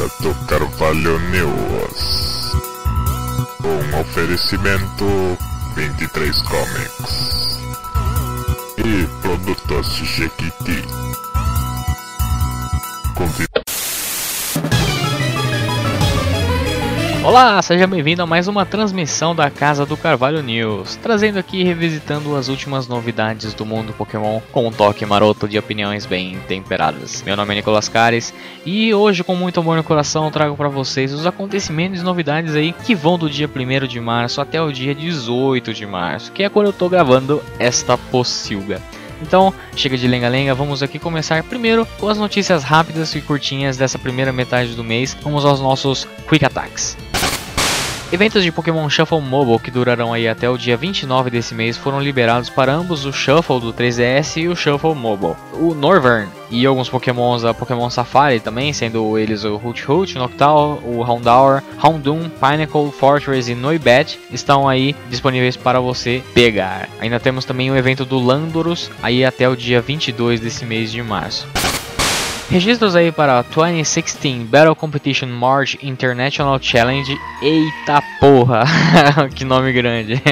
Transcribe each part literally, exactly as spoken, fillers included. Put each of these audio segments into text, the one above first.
do Carvalho News. Um oferecimento vinte e três Comics e produtos Jequiti. Convida. Olá, seja bem-vindo a mais uma transmissão da Casa do Carvalho News, trazendo aqui e revisitando as últimas novidades do mundo Pokémon com um toque maroto de opiniões bem temperadas. Meu nome é Nicolas Cares e hoje, com muito amor no coração, trago para vocês os acontecimentos e novidades aí que vão do dia primeiro de março até o dia dezoito de março, que é quando eu tô gravando esta pocilga. Então, chega de lenga-lenga, vamos aqui começar primeiro com as notícias rápidas e curtinhas dessa primeira metade do mês. Vamos aos nossos Quick Attacks. Eventos de Pokémon Shuffle Mobile que durarão aí até o dia vinte e nove desse mês foram liberados para ambos o Shuffle do três D S e o Shuffle Mobile. O Norvern e alguns Pokémons da Pokémon Safari também, sendo eles o Hoot-Hoot, Noctowl, o Houndour, Houndoom, Pinnacle, Fortress e Noibat, estão aí disponíveis para você pegar. Ainda temos também o evento do Landorus aí até o dia vinte e dois desse mês de março. Registros aí para a dois mil e dezesseis Battle Competition March International Challenge. Eita porra, que nome grande.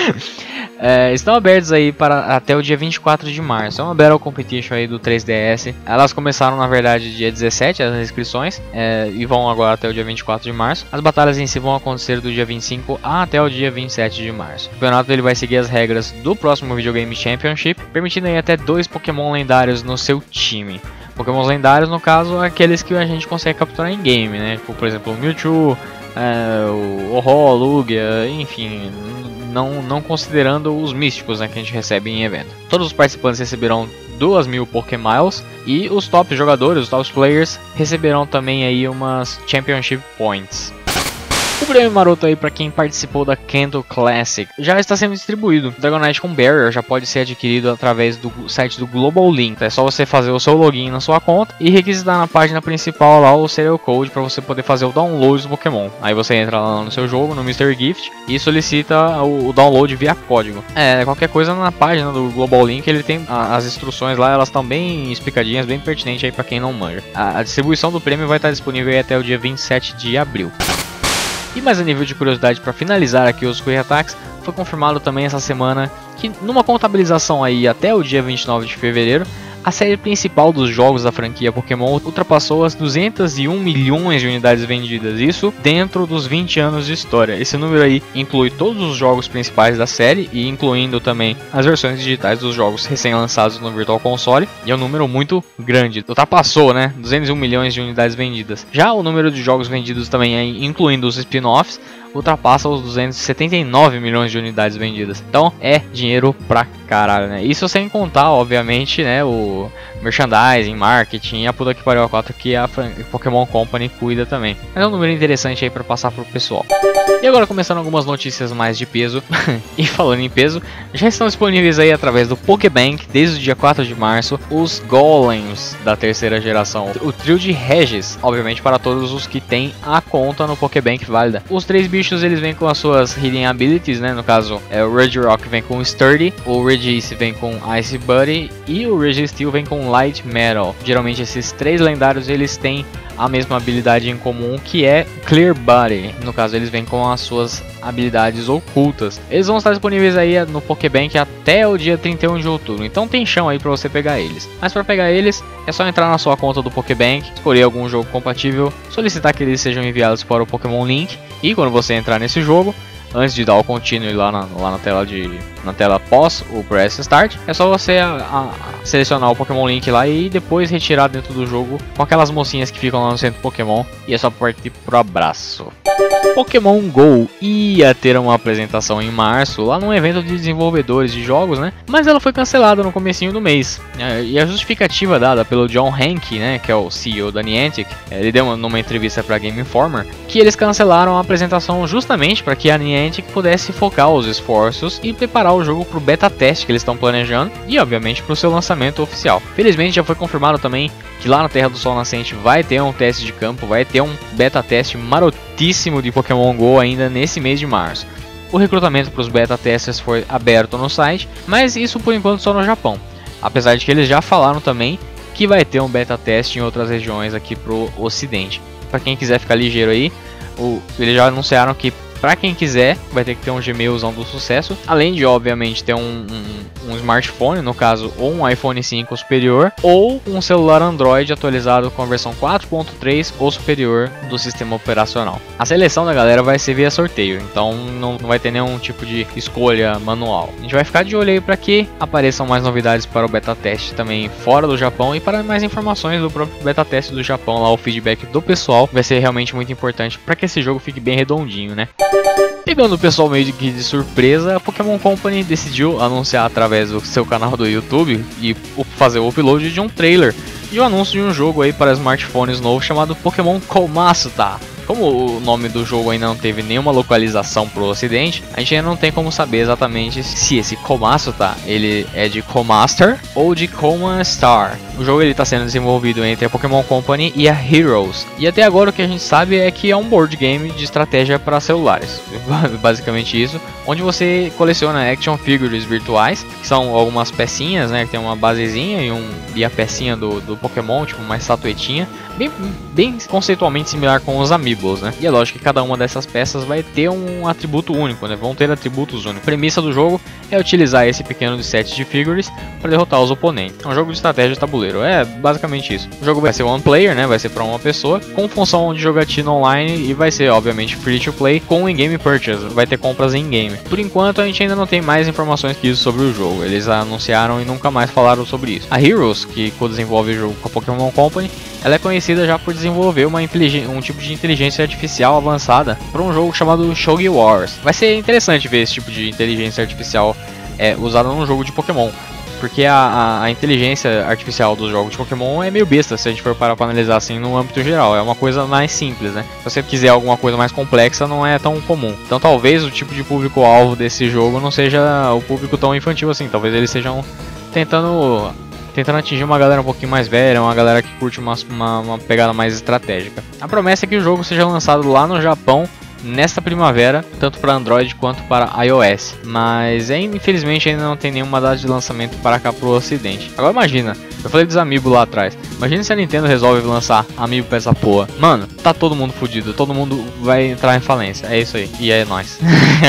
É, estão abertos aí para até o dia vinte e quatro de março. É uma Battle Competition aí do três D S. Elas começaram na verdade dia dezessete, as inscrições, é, e vão agora até o dia vinte e quatro de março. As batalhas em si vão acontecer do dia vinte e cinco até o dia vinte e sete de março. O campeonato ele vai seguir as regras do próximo Videogame Championship, permitindo aí até dois Pokémon lendários no seu time. Pokémons lendários, no caso, aqueles que a gente consegue capturar em game, né? Tipo, por exemplo, o Mewtwo, é, o Ho-Oh, Lugia, enfim, não, não considerando os místicos, né, que a gente recebe em evento. Todos os participantes receberão duas mil Pokémiles e os top jogadores, os top players, receberão também aí umas Championship Points. O prêmio maroto aí para quem participou da Kanto Classic já está sendo distribuído. O Dragonite com Barrier já pode ser adquirido através do site do Global Link. É só você fazer o seu login na sua conta e requisitar na página principal lá o Serial Code para você poder fazer o download do Pokémon. Aí você entra lá no seu jogo, no Mister Gift, e solicita o download via código. É, qualquer coisa na página do Global Link, ele tem as instruções lá, elas estão bem explicadinhas, bem pertinentes aí para quem não manja. A distribuição do prêmio vai estar disponível aí até o dia vinte e sete de abril. E mais a nível de curiosidade para finalizar aqui os Quick Attacks, foi confirmado também essa semana que numa contabilização aí até o dia vinte e nove de fevereiro, a série principal dos jogos da franquia Pokémon ultrapassou as duzentos e um milhões de unidades vendidas, isso dentro dos vinte anos de história. Esse número aí inclui todos os jogos principais da série e incluindo também as versões digitais dos jogos recém-lançados no Virtual Console, e é um número muito grande, ultrapassou, né, duzentos e um milhões de unidades vendidas. Já o número de jogos vendidos também, aí, incluindo os spin-offs, ultrapassa os duzentos e setenta e nove milhões de unidades vendidas. Então é dinheiro pra caralho, né? Isso sem contar, obviamente, né, o merchandising, marketing e a puta que pariu a quatro que a Pokémon Company cuida também. Mas é um número interessante aí pra passar pro pessoal. E agora começando algumas notícias mais de peso. E falando em peso, já estão disponíveis aí através do Pokébank desde o dia quatro de março os Golems da terceira geração. O trio de Regis, obviamente para todos os que têm a conta no Pokébank válida. Os três bichos eles vêm com as suas Hidden Abilities, né? No caso, é, o Regirock vem com Sturdy, o Regice vem com Ice Buddy e o Registeel vem com Light Metal. Geralmente esses três lendários eles têm a mesma habilidade em comum, que é Clear Body. No caso, eles vêm com as suas habilidades ocultas. Eles vão estar disponíveis aí no Pokébank até o dia trinta e um de outubro. Então tem chão aí para você pegar eles. Mas para pegar eles, é só entrar na sua conta do Pokébank, escolher algum jogo compatível, solicitar que eles sejam enviados para o Pokémon Link. E quando você entrar nesse jogo, antes de dar o continue lá na, lá na tela de na tela pós o Press Start, é só você a, a, selecionar o Pokémon Link lá e depois retirar dentro do jogo com aquelas mocinhas que ficam lá no centro Pokémon, e é só partir pro abraço. Pokémon Go ia ter uma apresentação em março lá num evento de desenvolvedores de jogos, né? Mas ela foi cancelada no comecinho do mês. E a justificativa dada pelo John Hanke, né, que é o C E O da Niantic, ele deu uma, numa entrevista para Game Informer, que eles cancelaram a apresentação justamente para que a Niantic pudesse focar os esforços e preparar o jogo para o beta teste que eles estão planejando e obviamente para o seu lançamento oficial. Felizmente já foi confirmado também que lá na Terra do Sol Nascente vai ter um teste de campo, vai ter um beta teste marotíssimo de Pokémon Go ainda nesse mês de março. O recrutamento para os beta testers foi aberto no site, mas isso por enquanto só no Japão. Apesar de que eles já falaram também que vai ter um beta teste em outras regiões aqui pro ocidente. pra quem quiser ficar ligeiro aí, o, eles já anunciaram que pra quem quiser, vai ter que ter um Gmailzão do sucesso. Além de, obviamente, ter um, um, um smartphone, no caso, ou um iPhone cinco superior, ou um celular Android atualizado com a versão quatro ponto três ou superior do sistema operacional. A seleção da galera vai ser via sorteio, então não, não vai ter nenhum tipo de escolha manual. A gente vai ficar de olho aí para que apareçam mais novidades para o beta teste também fora do Japão, e para mais informações do próprio beta teste do Japão, lá o feedback do pessoal vai ser realmente muito importante para que esse jogo fique bem redondinho, né? Pegando o pessoal meio que de surpresa, a Pokémon Company decidiu anunciar através do seu canal do YouTube e fazer o upload de um trailer e o anúncio de um jogo aí para smartphones novo chamado Pokémon Komasuta. Como o nome do jogo ainda não teve nenhuma localização para o ocidente, a gente ainda não tem como saber exatamente se esse Komasuta ele é de Komaster ou de Koma Star. O jogo está sendo desenvolvido entre a Pokémon Company e a Heroes. E até agora o que a gente sabe é que é um board game de estratégia para celulares. Basicamente isso, onde você coleciona action figures virtuais, que são algumas pecinhas, né, que tem uma basezinha e, um, e a pecinha do, do Pokémon, tipo uma estatuetinha, bem, bem conceitualmente similar com os Amiibos, né? E é lógico que cada uma dessas peças vai ter um atributo único, né? Vão ter atributos únicos. A premissa do jogo é utilizar esse pequeno set de figures para derrotar os oponentes. É um jogo de estratégia de tabuleiro, é basicamente isso. O jogo vai ser one player, né? Vai ser para uma pessoa, com função de jogatina online, e vai ser obviamente free to play com in-game purchase, vai ter compras in-game. Por enquanto a gente ainda não tem mais informações que isso sobre o jogo, eles anunciaram e nunca mais falaram sobre isso. A Heroes, que co-desenvolve o jogo com a Pokémon Company, ela é conhecida já por desenvolver uma um tipo de inteligência artificial avançada para um jogo chamado Shogi Wars. Vai ser interessante ver esse tipo de inteligência artificial é, usada num jogo de Pokémon, porque a, a, a inteligência artificial dos jogos de Pokémon é meio besta se a gente for parar para analisar assim no âmbito geral. É uma coisa mais simples, né? Se você quiser alguma coisa mais complexa, não é tão comum. Então talvez o tipo de público-alvo desse jogo não seja o público tão infantil assim. Talvez eles sejam tentando... tentando atingir uma galera um pouquinho mais velha, uma galera que curte uma, uma, uma pegada mais estratégica. A promessa é que o jogo seja lançado lá no Japão nesta primavera, tanto para Android quanto para iOS, mas é, infelizmente ainda não tem nenhuma data de lançamento para cá pro ocidente. Agora imagina, eu falei dos Amiibo lá atrás, imagina se a Nintendo resolve lançar Amiibo pra essa porra. Mano, tá todo mundo fudido, todo mundo vai entrar em falência, é isso aí, e é nóis.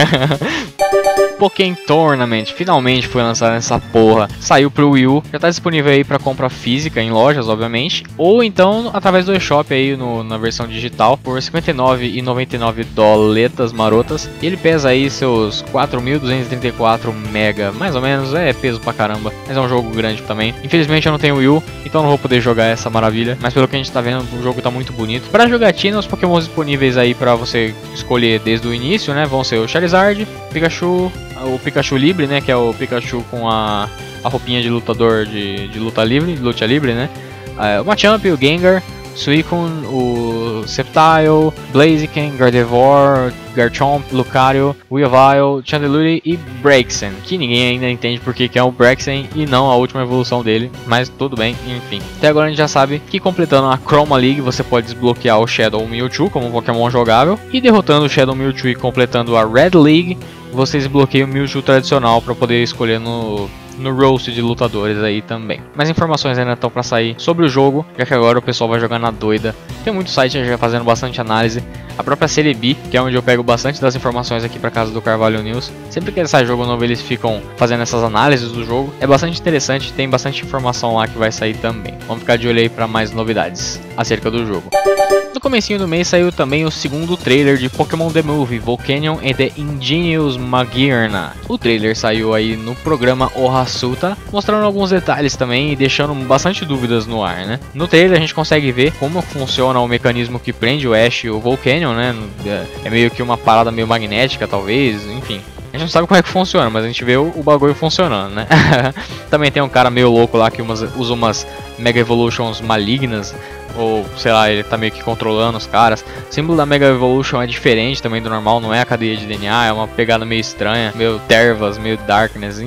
Pokémon Tournament finalmente foi lançado nessa porra, saiu pro Wii U, já tá disponível aí para compra física em lojas, obviamente, ou então através do eShop aí no, na versão digital por cinquenta e nove reais e noventa e nove doletas marotas. E ele pesa aí seus quatro mil duzentos e trinta e quatro mega, mais ou menos, é peso pra caramba, mas é um jogo grande também. Infelizmente eu não tenho Wii U, então não vou poder jogar essa maravilha, mas pelo que a gente tá vendo, o jogo tá muito bonito. Pra jogatina, os Pokémon disponíveis aí pra você escolher desde o início, né, vão ser o Charizard, Pikachu, o Pikachu Libre, né, que é o Pikachu com a, a roupinha de lutador de, de luta livre, luta livre, né, uh, o Machamp, o Gengar, Suicune, o Sceptile, Blaziken, Gardevoir, Garchomp, Lucario, Weavile, Chandelure e Braixen, que ninguém ainda entende porque que é o Braixen e não a última evolução dele, mas tudo bem, enfim. Até agora a gente já sabe que completando a Chroma League você pode desbloquear o Shadow Mewtwo como um Pokémon jogável, e derrotando o Shadow Mewtwo e completando a Red League, você desbloqueia o Mewtwo tradicional para poder escolher no... no roast de lutadores aí também. Mais informações ainda estão para sair sobre o jogo, já que agora o pessoal vai jogar na doida. Tem muito site já fazendo bastante análise. A própria Celebi, que é onde eu pego bastante das informações aqui para casa do Carvalho News. Sempre que sai jogo novo eles ficam fazendo essas análises do jogo. É bastante interessante, tem bastante informação lá que vai sair também. Vamos ficar de olho aí para mais novidades acerca do jogo. No comecinho do mês saiu também o segundo trailer de Pokémon The Movie, Volcanion and the Ingenious Magearna. O trailer saiu aí no programa Ohasuta, mostrando alguns detalhes também e deixando bastante dúvidas no ar, né? No trailer a gente consegue ver como funciona o mecanismo que prende o Ash e o Volcanion, né? É meio que uma parada meio magnética, talvez, enfim. A gente não sabe como é que funciona, mas a gente vê o, o bagulho funcionando, né? Também tem um cara meio louco lá que umas, usa umas Mega Evolutions malignas, ou sei lá, ele tá meio que controlando os caras. O símbolo da Mega Evolution é diferente também do normal, não é a cadeia de D N A, é uma pegada meio estranha, meio Tervas, meio Darkness, enfim.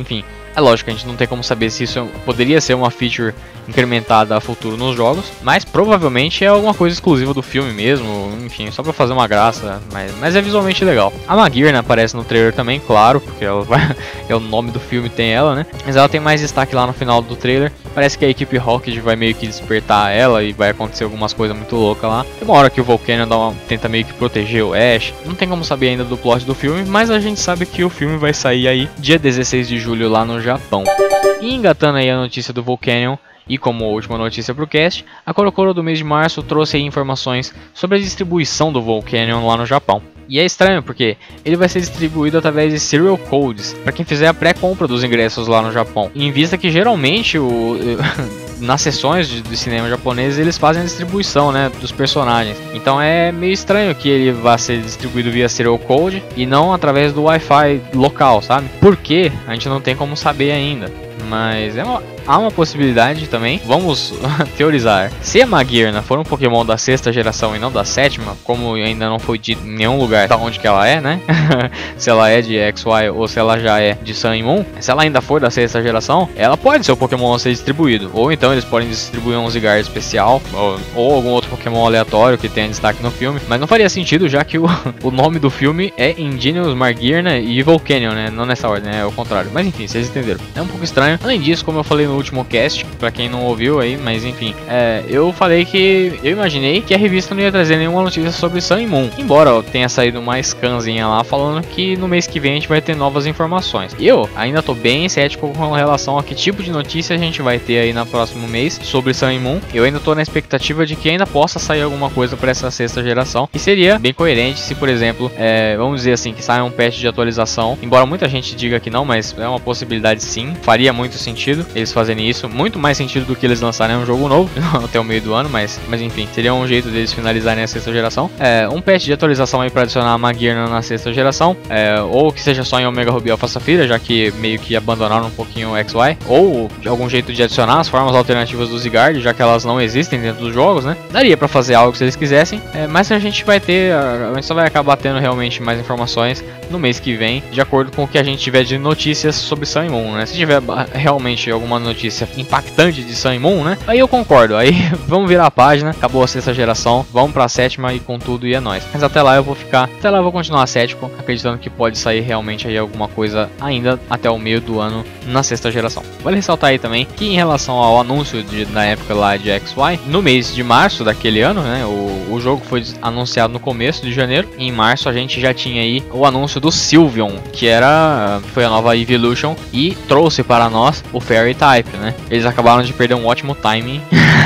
É lógico que a gente não tem como saber se isso poderia ser uma feature incrementada a futuro nos jogos, mas provavelmente é alguma coisa exclusiva do filme mesmo, enfim, só pra fazer uma graça, mas, mas é visualmente legal. A Magearna aparece no trailer também, claro, porque ela vai, é o nome do filme, tem ela, né? Mas ela tem mais destaque lá no final do trailer. Parece que a equipe Rocket vai meio que despertar ela e vai acontecer algumas coisas muito loucas lá. Tem uma hora que o Volcanion dá uma, tenta meio que proteger o Ash. Não tem como saber ainda do plot do filme, mas a gente sabe que o filme vai sair aí dia dezesseis de julho lá no Japão. E engatando aí a notícia do Volcanion, e como última notícia para o cast, a CoroCoro do mês de março trouxe aí informações sobre a distribuição do Volcanion lá no Japão. E é estranho porque ele vai ser distribuído através de serial codes para quem fizer a pré-compra dos ingressos lá no Japão. Em vista que geralmente o nas sessões de, de cinema japonês eles fazem a distribuição, né, dos personagens. Então é meio estranho que ele vá ser distribuído via serial code e não através do Wi-Fi local, sabe? Por quê? A gente não tem como saber ainda. Mas é uma, há uma possibilidade também. Vamos teorizar. Se a Magearna for um Pokémon da sexta geração e não da sétima, como ainda não foi dito em nenhum lugar da onde que ela é, né? Se ela é de X Y ou se ela já é de Sun e Moon. Se ela ainda for da sexta geração, ela pode ser o Pokémon a ser distribuído. Ou então eles podem distribuir um Zygarde especial ou, ou algum outro Pokémon aleatório que tenha destaque no filme. Mas não faria sentido, já que o, o nome do filme é Ingenious Magearna e Volcanion, né? Não nessa ordem, é o contrário. Mas enfim, vocês entenderam. É um pouco estranho. Além disso, como eu falei no último cast, pra quem não ouviu aí, mas enfim, é, eu falei que eu imaginei que a revista não ia trazer nenhuma notícia sobre Sun e Moon, embora tenha saído uma scanzinha lá falando que no mês que vem a gente vai ter novas informações. Eu ainda tô bem cético com relação a que tipo de notícia a gente vai ter aí no próximo mês sobre Sun e Moon. Eu ainda tô na expectativa de que ainda possa sair alguma coisa para essa sexta geração, e seria bem coerente se, por exemplo, é, vamos dizer assim, que saia um patch de atualização, embora muita gente diga que não, mas é uma possibilidade sim, faria muito sentido eles fazerem isso, muito mais sentido do que eles lançarem um jogo novo até o meio do ano, mas, mas enfim, seria um jeito deles finalizarem a sexta geração. É, um patch de atualização aí para adicionar a Magearna na sexta geração, é, ou que seja só em Omega Ruby Alpha Safira, já que meio que abandonaram um pouquinho o X Y, ou de algum jeito de adicionar as formas alternativas do Zygarde, já que elas não existem dentro dos jogos, né? Daria para fazer algo se eles quisessem, é, mas a gente vai ter, a gente só vai acabar tendo realmente mais informações no mês que vem, de acordo com o que a gente tiver de notícias sobre Sun e Moon, né? Se tiver realmente alguma notícia impactante de Sun e Moon, né? Aí eu concordo, aí vamos virar a página, acabou a sexta geração, vamos pra sétima e com tudo e é nóis. Mas até lá eu vou ficar, até lá eu vou continuar cético, acreditando que pode sair realmente aí alguma coisa ainda até o meio do ano na sexta geração. Vale ressaltar aí também que em relação ao anúncio de, na época lá de X Y, no mês de março daquele ano, né? O, o jogo foi anunciado no começo de janeiro, e em março a gente já tinha aí o anúncio do Sylveon, que era, foi a nova Evolution e trouxe para nós o Fairy Type, né? Eles acabaram de perder um ótimo timing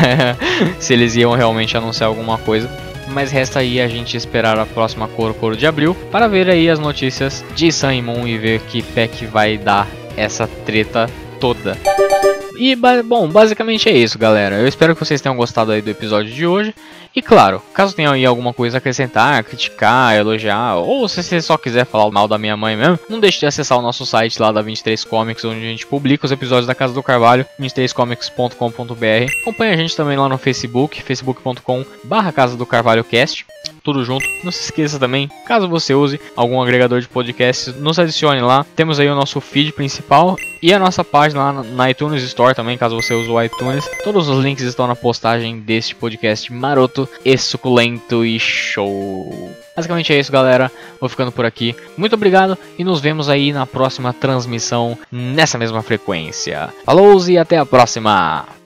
se eles iam realmente anunciar alguma coisa. Mas resta aí a gente esperar a próxima CoroCoro de abril para ver aí as notícias de Sun e Moon e ver que pé que vai dar essa treta toda. E bom, basicamente é isso, galera. Eu espero que vocês tenham gostado aí do episódio de hoje. E claro, caso tenham aí alguma coisa a acrescentar, criticar, elogiar, ou se você só quiser falar mal da minha mãe mesmo, não deixe de acessar o nosso site lá da vinte e três Comics, onde a gente publica os episódios da Casa do Carvalho, vinte e três comics ponto com ponto br. Acompanhe a gente também lá no Facebook, facebook ponto com barra Casa do Carvalho Cast. Tudo junto. Não se esqueça também, caso você use algum agregador de podcasts, nos adicione lá. Temos aí o nosso feed principal e a nossa página lá na iTunes Store também, caso você use o iTunes. Todos os links estão na postagem deste podcast maroto e suculento e show. Basicamente é isso, galera. Vou ficando por aqui. Muito obrigado e nos vemos aí na próxima transmissão nessa mesma frequência. Falou e até a próxima!